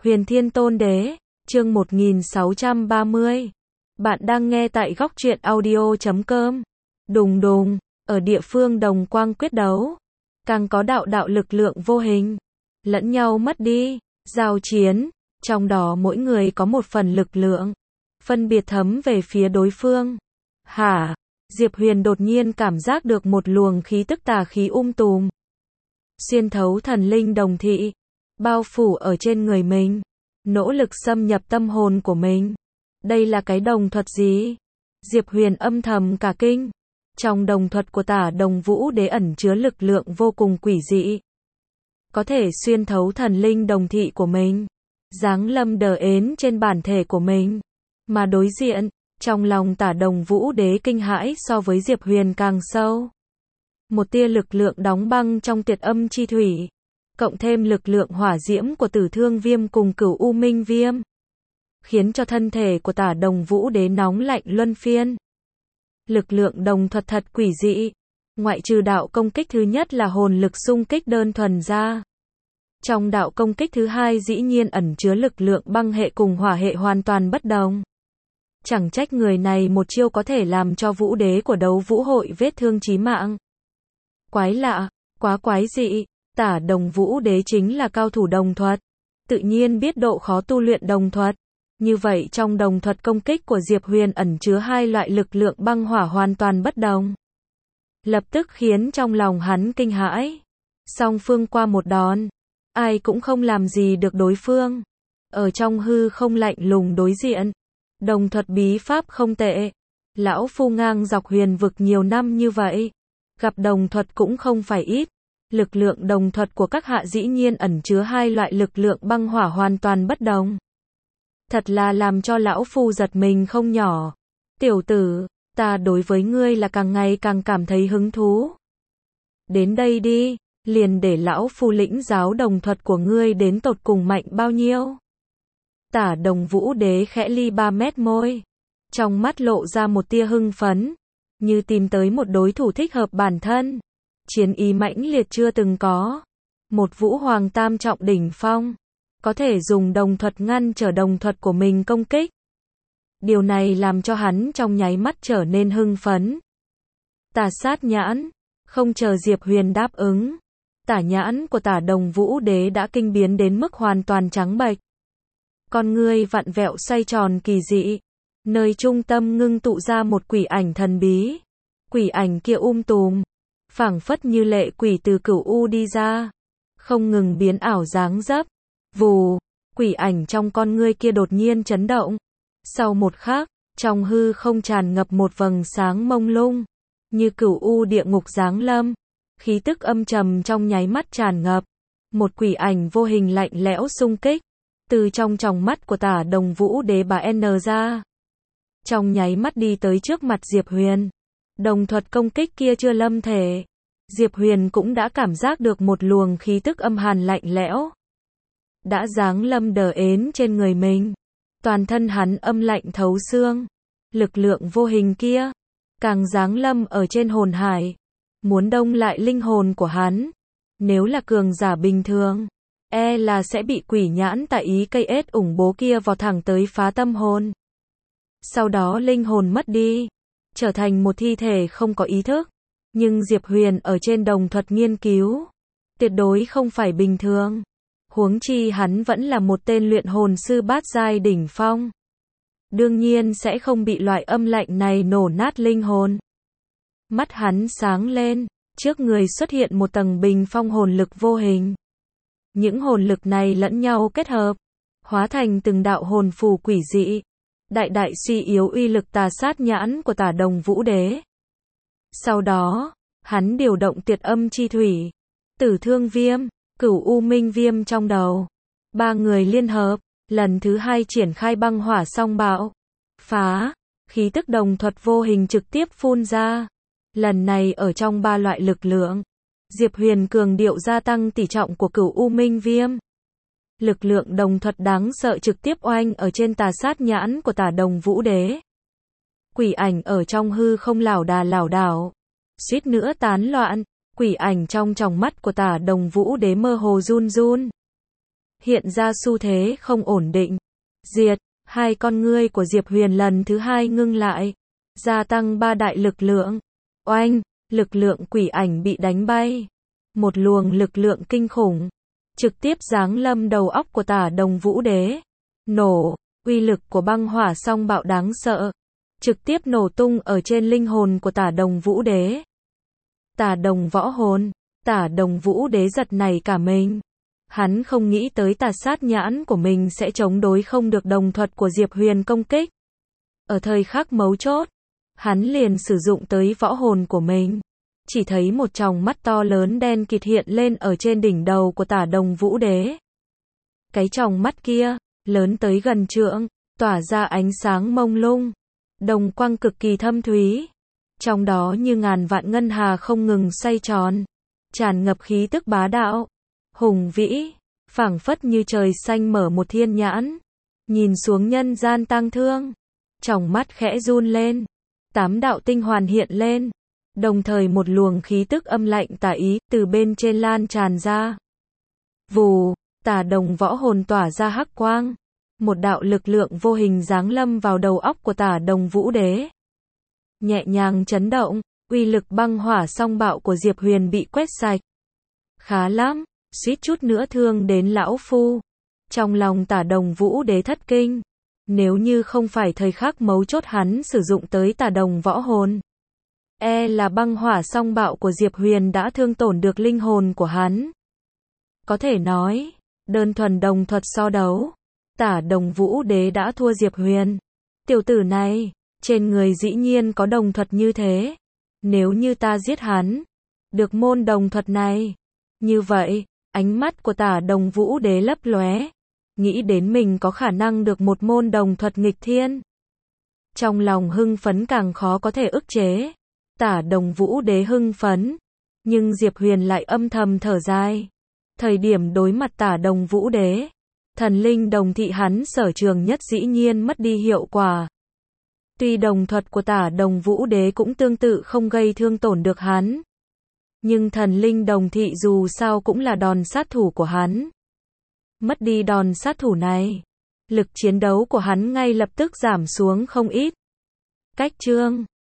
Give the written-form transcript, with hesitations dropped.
Huyền Thiên Tôn Đế, chương 1630. Bạn đang nghe tại góc truyện audio.com. Đùng đùng, ở địa phương đồng quang quyết đấu, càng có đạo lực lượng vô hình, lẫn nhau mất đi, giao chiến, trong đó mỗi người có một phần lực lượng, phân biệt thấm về phía đối phương. Hả? Diệp Huyền đột nhiên cảm giác được một luồng khí tức tà khí tùm, xuyên thấu thần linh đồng thị, bao phủ ở trên người mình, nỗ lực xâm nhập tâm hồn của mình. Đây là cái đồng thuật gì? Diệp Huyền âm thầm cả kinh. Trong đồng thuật của Tả Đồng Vũ Đế ẩn chứa lực lượng vô cùng quỷ dị, có thể xuyên thấu thần linh đồng thị của mình, giáng lâm đờ ến trên bản thể của mình. Mà đối diện, trong lòng Tả Đồng Vũ Đế kinh hãi so với Diệp Huyền càng sâu. Một tia lực lượng đóng băng trong Tiệt Âm Chi Thủy, cộng thêm lực lượng hỏa diễm của Tử Thương Viêm cùng Cửu U Minh Viêm, khiến cho thân thể của Tả Đồng Vũ Đế nóng lạnh luân phiên. Lực lượng đồng thuật thật quỷ dị, ngoại trừ đạo công kích thứ nhất là hồn lực xung kích đơn thuần ra, trong đạo công kích thứ hai dĩ nhiên ẩn chứa lực lượng băng hệ cùng hỏa hệ hoàn toàn bất đồng. Chẳng trách người này một chiêu có thể làm cho Vũ Đế của Đấu Vũ Hội vết thương chí mạng. Quái lạ, quá quái dị. Tả Đồng Vũ Đế chính là cao thủ đồng thuật, tự nhiên biết độ khó tu luyện đồng thuật. Như vậy trong đồng thuật công kích của Diệp Huyền ẩn chứa hai loại lực lượng băng hỏa hoàn toàn bất đồng, lập tức khiến trong lòng hắn kinh hãi. Song phương qua một đòn, ai cũng không làm gì được đối phương. Ở trong hư không lạnh lùng đối diện, đồng thuật bí pháp không tệ. Lão phu ngang dọc huyền vực nhiều năm như vậy, gặp đồng thuật cũng không phải ít. Lực lượng đồng thuật của các hạ dĩ nhiên ẩn chứa hai loại lực lượng băng hỏa hoàn toàn bất đồng. Thật là làm cho lão phu giật mình không nhỏ. Tiểu tử, ta đối với ngươi là càng ngày càng cảm thấy hứng thú. Đến đây đi, liền để lão phu lĩnh giáo đồng thuật của ngươi đến tột cùng mạnh bao nhiêu. Tả Đồng Vũ Đế khẽ ly 3 mét môi, trong mắt lộ ra một tia hưng phấn, như tìm tới một đối thủ thích hợp bản thân. Chiến ý mãnh liệt chưa từng có. Một Vũ Hoàng tam trọng đỉnh phong, có thể dùng đồng thuật ngăn trở đồng thuật của mình công kích. Điều này làm cho hắn trong nháy mắt trở nên hưng phấn. Tà sát nhãn, không chờ Diệp Huyền đáp ứng, tả nhãn của Tả Đồng Vũ Đế đã kinh biến đến mức hoàn toàn trắng bệch. Con ngươi vặn vẹo xoay tròn kỳ dị, nơi trung tâm ngưng tụ ra một quỷ ảnh thần bí. Quỷ ảnh kia tùm, phảng phất như lệ quỷ từ Cửu U đi ra, không ngừng biến ảo dáng dấp. Vù, quỷ ảnh trong con ngươi kia đột nhiên chấn động. Sau một khắc, trong hư không tràn ngập một vầng sáng mông lung, như Cửu U địa ngục giáng lâm. Khí tức âm trầm trong nháy mắt tràn ngập. Một quỷ ảnh vô hình lạnh lẽo xung kích, từ trong tròng mắt của Tả Đồng Vũ Đế bà N ra. Trong nháy mắt đi tới trước mặt Diệp Huyền. Đồng thuật công kích kia chưa lâm thể, Diệp Huyền cũng đã cảm giác được một luồng khí tức âm hàn lạnh lẽo đã giáng lâm đờ ến trên người mình. Toàn thân hắn âm lạnh thấu xương. Lực lượng vô hình kia càng giáng lâm ở trên hồn hải, muốn đông lại linh hồn của hắn. Nếu là cường giả bình thường, e là sẽ bị quỷ nhãn tại ý cây ết ủng bố kia vọt thẳng tới phá tâm hồn. Sau đó linh hồn mất đi, trở thành một thi thể không có ý thức. Nhưng Diệp Huyền ở trên đồng thuật nghiên cứu, tuyệt đối không phải bình thường. Huống chi hắn vẫn là một tên luyện hồn sư bát giai đỉnh phong, đương nhiên sẽ không bị loại âm lạnh này nổ nát linh hồn. Mắt hắn sáng lên, trước người xuất hiện một tầng bình phong hồn lực vô hình. Những hồn lực này lẫn nhau kết hợp, hóa thành từng đạo hồn phù quỷ dị, đại suy yếu uy lực tà sát nhãn của Tả Đồng Vũ Đế. Sau đó, hắn điều động Tiệt Âm Chi Thủy, Tử Thương Viêm, Cửu U Minh Viêm trong đầu. Ba người liên hợp, lần thứ hai triển khai băng hỏa song bạo. Phá, khí tức đồng thuật vô hình trực tiếp phun ra. Lần này ở trong ba loại lực lượng, Diệp Huyền cường điệu gia tăng tỷ trọng của Cửu U Minh Viêm. Lực lượng đồng thuật đáng sợ trực tiếp oanh ở trên tà sát nhãn của Tả Đồng Vũ Đế. Quỷ ảnh ở trong hư không lảo đảo, suýt nữa tán loạn. Quỷ ảnh trong tròng mắt của Tả Đồng Vũ Đế mơ hồ run run. hiện ra xu thế không ổn định. Diệt, hai con ngươi của Diệp Huyền lần thứ hai ngưng lại, gia tăng 3 đại lực lượng. Oanh, lực lượng quỷ ảnh bị đánh bay. Một luồng lực lượng kinh khủng, trực tiếp giáng lâm đầu óc của Tả Đồng Vũ Đế. Nổ, uy lực của băng hỏa song bạo đáng sợ, trực tiếp nổ tung ở trên linh hồn của Tả Đồng Vũ Đế. Tả Đồng võ hồn, Tả Đồng Vũ Đế giật nảy cả mình. Hắn không nghĩ tới tà sát nhãn của mình sẽ chống đối không được đồng thuật của Diệp Huyền công kích. Ở thời khắc mấu chốt, hắn liền sử dụng tới võ hồn của mình. Chỉ thấy một tròng mắt to lớn đen kịt hiện lên ở trên đỉnh đầu của Tả Đồng Vũ Đế. Cái tròng mắt kia, lớn tới gần trượng, tỏa ra ánh sáng mông lung, đồng quang cực kỳ thâm thúy. Trong đó như ngàn vạn ngân hà không ngừng xoay tròn, tràn ngập khí tức bá đạo, hùng vĩ, phảng phất như trời xanh mở một thiên nhãn, nhìn xuống nhân gian tang thương. Tròng mắt khẽ run lên, 8 đạo tinh hoàn hiện lên, đồng thời một luồng khí tức âm lạnh tà ý từ bên trên lan tràn ra. Vù, Tả Đồng võ hồn tỏa ra hắc quang, một đạo lực lượng vô hình giáng lâm vào đầu óc của Tả Đồng Vũ Đế. Nhẹ nhàng chấn động, uy lực băng hỏa song bạo của Diệp Huyền bị quét sạch. Khá lắm, suýt chút nữa thương đến lão phu. Trong lòng Tả Đồng Vũ Đế thất kinh. Nếu như không phải thời khắc mấu chốt hắn sử dụng tới Tả Đồng võ hồn, e là băng hỏa song bạo của Diệp Huyền đã thương tổn được linh hồn của hắn. Có thể nói, đơn thuần đồng thuật so đấu, Tả Đồng Vũ Đế đã thua Diệp Huyền. Tiểu tử này, trên người dĩ nhiên có đồng thuật như thế. Nếu như ta giết hắn, được môn đồng thuật này. Như vậy, ánh mắt của Tả Đồng Vũ Đế lấp lóe, nghĩ đến mình có khả năng được một môn đồng thuật nghịch thiên. Trong lòng hưng phấn càng khó có thể ức chế. Tả Đồng Vũ Đế hưng phấn, nhưng Diệp Huyền lại âm thầm thở dài. Thời điểm đối mặt Tả Đồng Vũ Đế, thần linh đồng thị hắn sở trường nhất dĩ nhiên mất đi hiệu quả. Tuy đồng thuật của Tả Đồng Vũ Đế cũng tương tự không gây thương tổn được hắn, nhưng thần linh đồng thị dù sao cũng là đòn sát thủ của hắn. Mất đi đòn sát thủ này, lực chiến đấu của hắn ngay lập tức giảm xuống không ít. Cách chương